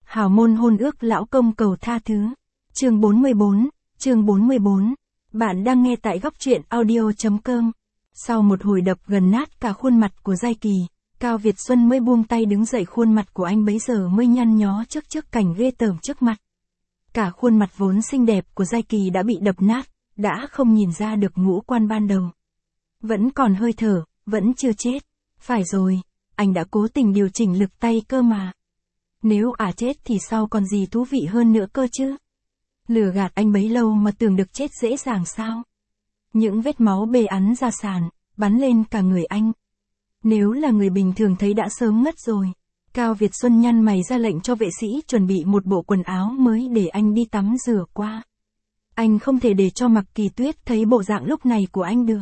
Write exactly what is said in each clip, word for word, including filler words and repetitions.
Hào môn hôn ước lão công cầu tha thứ. Chương bốn mươi bốn, chương bốn mươi bốn. Bạn đang nghe tại góc truyện audio chấm com. Sau một hồi đập gần nát cả khuôn mặt của Giai Kỳ, Cao Việt Xuân mới buông tay đứng dậy, khuôn mặt của anh bấy giờ mới nhăn nhó trước trước cảnh ghê tởm trước mặt. Cả khuôn mặt vốn xinh đẹp của Giai Kỳ đã bị đập nát, đã không nhìn ra được ngũ quan ban đầu. Vẫn còn hơi thở, vẫn chưa chết. Phải rồi, anh đã cố tình điều chỉnh lực tay cơ mà. Nếu ả à chết thì sau còn gì thú vị hơn nữa cơ chứ. Lừa gạt anh bấy lâu mà tưởng được chết dễ dàng sao. Những vết máu bê ắn ra sàn, bắn lên cả người anh. Nếu là người bình thường thấy đã sớm ngất rồi. Cao Việt Xuân nhăn mày ra lệnh cho vệ sĩ chuẩn bị một bộ quần áo mới để anh đi tắm rửa qua. Anh không thể để cho Mạc Kỳ Tuyết thấy bộ dạng lúc này của anh được.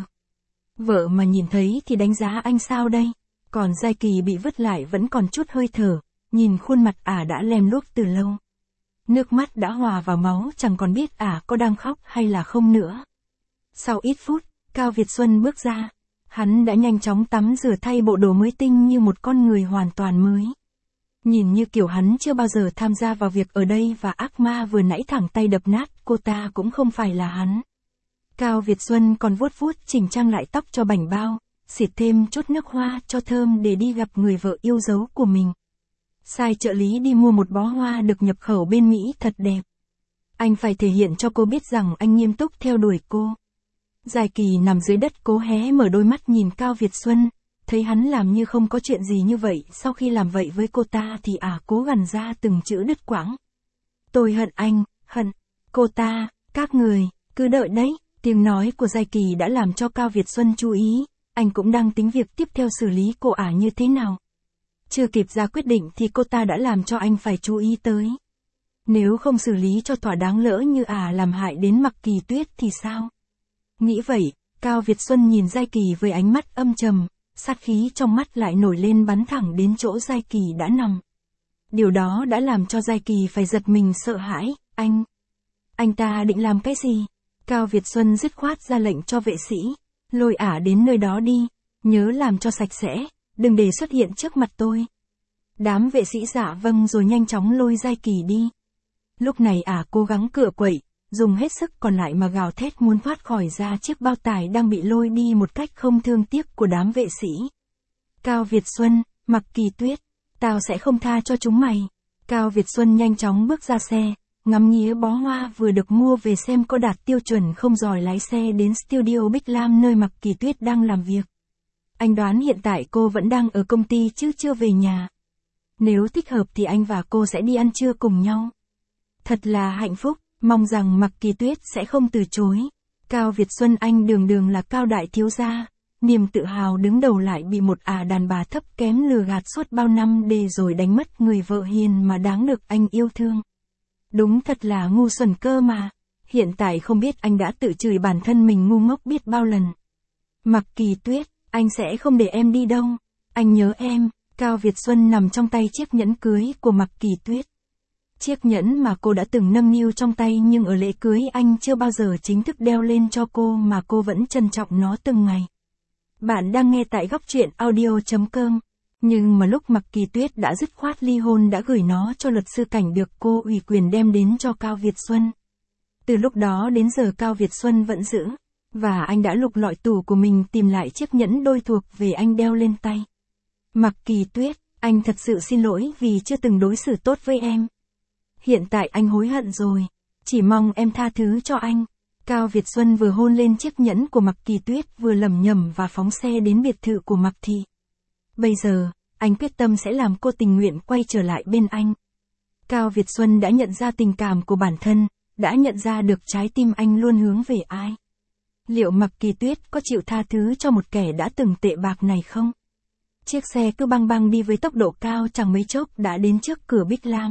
Vợ mà nhìn thấy thì đánh giá anh sao đây? Còn Giai Kỳ bị vứt lại vẫn còn chút hơi thở, nhìn khuôn mặt ả đã lem luốc từ lâu. Nước mắt đã hòa vào máu, chẳng còn biết ả có đang khóc hay là không nữa. Sau ít phút, Cao Việt Xuân bước ra. Hắn đã nhanh chóng tắm rửa thay bộ đồ mới tinh như một con người hoàn toàn mới. Nhìn như kiểu hắn chưa bao giờ tham gia vào việc ở đây, và ác ma vừa nãy thẳng tay đập nát cô ta cũng không phải là hắn. Cao Việt Xuân còn vuốt vuốt chỉnh trang lại tóc cho bảnh bao, xịt thêm chút nước hoa cho thơm để đi gặp người vợ yêu dấu của mình. Sai trợ lý đi mua một bó hoa được nhập khẩu bên Mỹ thật đẹp. Anh phải thể hiện cho cô biết rằng anh nghiêm túc theo đuổi cô. Giai Kỳ nằm dưới đất cố hé mở đôi mắt nhìn Cao Việt Xuân, thấy hắn làm như không có chuyện gì như vậy. Sau khi làm vậy với cô ta thì ả à cố gằn ra từng chữ đứt quãng. Tôi hận anh, hận cô ta, các người, cứ đợi đấy. Tiếng nói của Giai Kỳ đã làm cho Cao Việt Xuân chú ý, anh cũng đang tính việc tiếp theo xử lý cô ả như thế nào. Chưa kịp ra quyết định thì cô ta đã làm cho anh phải chú ý tới. Nếu không xử lý cho thỏa đáng, lỡ như ả làm hại đến Mạc Kỳ Tuyết thì sao? Nghĩ vậy, Cao Việt Xuân nhìn Giai Kỳ với ánh mắt âm trầm, sát khí trong mắt lại nổi lên bắn thẳng đến chỗ Giai Kỳ đã nằm. Điều đó đã làm cho Giai Kỳ phải giật mình sợ hãi. Anh, anh ta định làm cái gì? Cao Việt Xuân dứt khoát ra lệnh cho vệ sĩ, lôi ả đến nơi đó đi, nhớ làm cho sạch sẽ, đừng để xuất hiện trước mặt tôi. Đám vệ sĩ dạ vâng rồi nhanh chóng lôi Giai Kỳ đi. Lúc này ả cố gắng cựa quậy, dùng hết sức còn lại mà gào thét muốn thoát khỏi ra chiếc bao tải đang bị lôi đi một cách không thương tiếc của đám vệ sĩ. Cao Việt Xuân, Mạc Kỳ Tuyết, tao sẽ không tha cho chúng mày. Cao Việt Xuân nhanh chóng bước ra xe, ngắm nghía bó hoa vừa được mua về xem có đạt tiêu chuẩn không rồi lái xe đến studio Bích Lam nơi Mạc Kỳ Tuyết đang làm việc. Anh đoán hiện tại cô vẫn đang ở công ty chứ chưa về nhà. Nếu thích hợp thì anh và cô sẽ đi ăn trưa cùng nhau. Thật là hạnh phúc, mong rằng Mạc Kỳ Tuyết sẽ không từ chối. Cao Việt Xuân anh đường đường là Cao đại thiếu gia, niềm tự hào đứng đầu lại bị một ả đàn bà thấp kém lừa gạt suốt bao năm để rồi đánh mất người vợ hiền mà đáng được anh yêu thương. Đúng thật là ngu xuẩn cơ mà. Hiện tại không biết anh đã tự chửi bản thân mình ngu ngốc biết bao lần. Mạc Kỳ Tuyết, anh sẽ không để em đi đâu. Anh nhớ em. Cao Việt Xuân nằm trong tay chiếc nhẫn cưới của Mạc Kỳ Tuyết. Chiếc nhẫn mà cô đã từng nâng niu trong tay, nhưng ở lễ cưới anh chưa bao giờ chính thức đeo lên cho cô mà cô vẫn trân trọng nó từng ngày. Bạn đang nghe tại góc truyện audio chấm com. Nhưng mà lúc Mạc Kỳ Tuyết đã dứt khoát ly hôn đã gửi nó cho luật sư Cảnh được cô ủy quyền đem đến cho Cao Việt Xuân. Từ lúc đó đến giờ Cao Việt Xuân vẫn giữ, và anh đã lục lọi tủ của mình tìm lại chiếc nhẫn đôi thuộc về anh đeo lên tay. Mạc Kỳ Tuyết, anh thật sự xin lỗi vì chưa từng đối xử tốt với em. Hiện tại anh hối hận rồi, chỉ mong em tha thứ cho anh. Cao Việt Xuân vừa hôn lên chiếc nhẫn của Mạc Kỳ Tuyết vừa lẩm nhẩm và phóng xe đến biệt thự của Mạc Thị. Bây giờ, anh quyết tâm sẽ làm cô tình nguyện quay trở lại bên anh. Cao Việt Xuân đã nhận ra tình cảm của bản thân, đã nhận ra được trái tim anh luôn hướng về ai. Liệu Mạc Kỳ Tuyết có chịu tha thứ cho một kẻ đã từng tệ bạc này không? Chiếc xe cứ băng băng đi với tốc độ cao, chẳng mấy chốc đã đến trước cửa Bích Lam.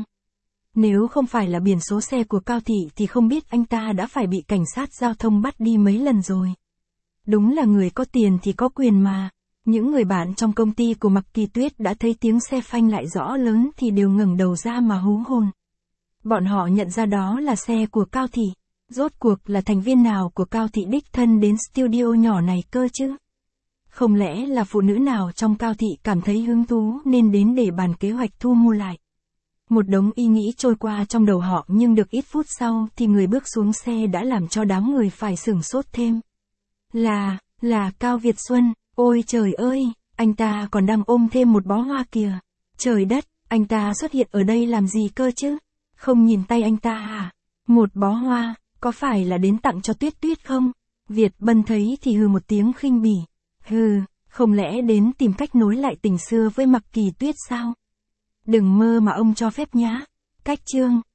Nếu không phải là biển số xe của Cao Thị thì không biết anh ta đã phải bị cảnh sát giao thông bắt đi mấy lần rồi. Đúng là người có tiền thì có quyền mà. Những người bạn trong công ty của Mạc Kỳ Tuyết đã thấy tiếng xe phanh lại rõ lớn thì đều ngẩng đầu ra mà hú hồn. Bọn họ nhận ra đó là xe của Cao Thị. Rốt cuộc là thành viên nào của Cao Thị đích thân đến studio nhỏ này cơ chứ? Không lẽ là phụ nữ nào trong Cao Thị cảm thấy hứng thú nên đến để bàn kế hoạch thu mua lại? Một đống ý nghĩ trôi qua trong đầu họ nhưng được ít phút sau thì người bước xuống xe đã làm cho đám người phải sửng sốt thêm. Là, là Cao Việt Xuân, ôi trời ơi, anh ta còn đang ôm thêm một bó hoa kìa. Trời đất, anh ta xuất hiện ở đây làm gì cơ chứ? Không nhìn tay anh ta à? Một bó hoa, có phải là đến tặng cho Tuyết Tuyết không? Việt Bân thấy thì hừ một tiếng khinh bỉ. Hừ, không lẽ đến tìm cách nối lại tình xưa với Mạc Kỳ Tuyết sao? Đừng mơ mà ông cho phép nhá. Cách chương,